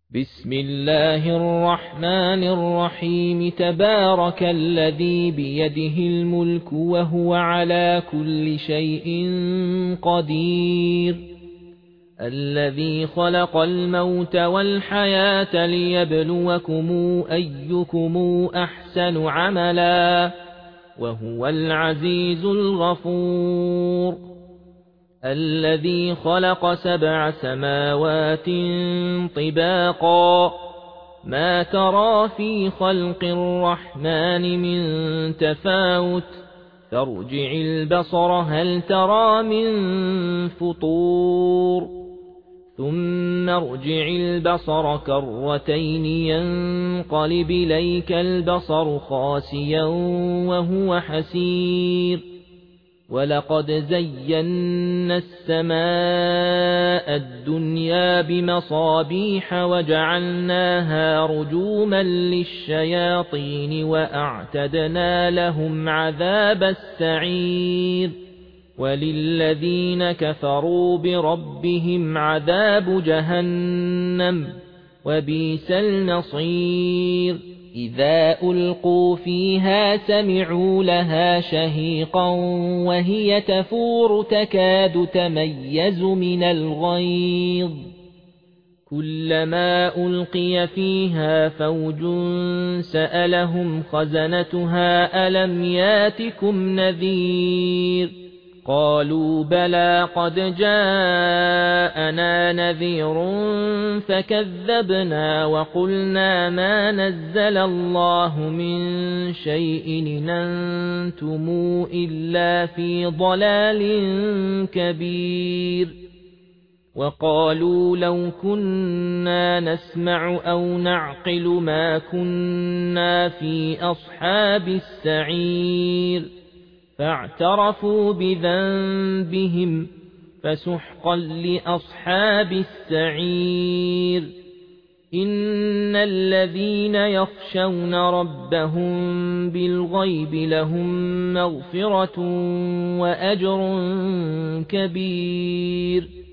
بسم الله الرحمن الرحيم تبارك الذي بيده الملك وهو على كل شيء قدير الذي خلق الموت والحياة ليبلوكم أيكم أحسن عملا وهو العزيز الغفور الذي خلق 7 سماوات طباقا ما ترى في خلق الرحمن من تفاوت فارجع البصر هل ترى من فطور ثم ارجع البصر كرتين ينقلب إليك البصر خاسئا وهو حسير ولقد زينا السماء الدنيا بمصابيح وجعلناها رجوما للشياطين وأعتدنا لهم عذاب السعير وللذين كفروا بربهم عذاب جهنم وبئس المصير إذا ألقوا فيها سمعوا لها شهيقا وهي تفور تكاد تميز من الغيظ كلما ألقي فيها فوج سألهم خزنتها ألم ياتكم نذير قالوا بلى قد جاءنا نذير فكذبنا وقلنا ما نزل الله من شيء إن أنتم إلا في ضلال كبير وقالوا لو كنا نسمع أو نعقل ما كنا في أصحاب السعير فاعترفوا بذنبهم فسحقا لأصحاب السعير إن الذين يخشون ربهم بالغيب لهم مغفرة وأجر كبير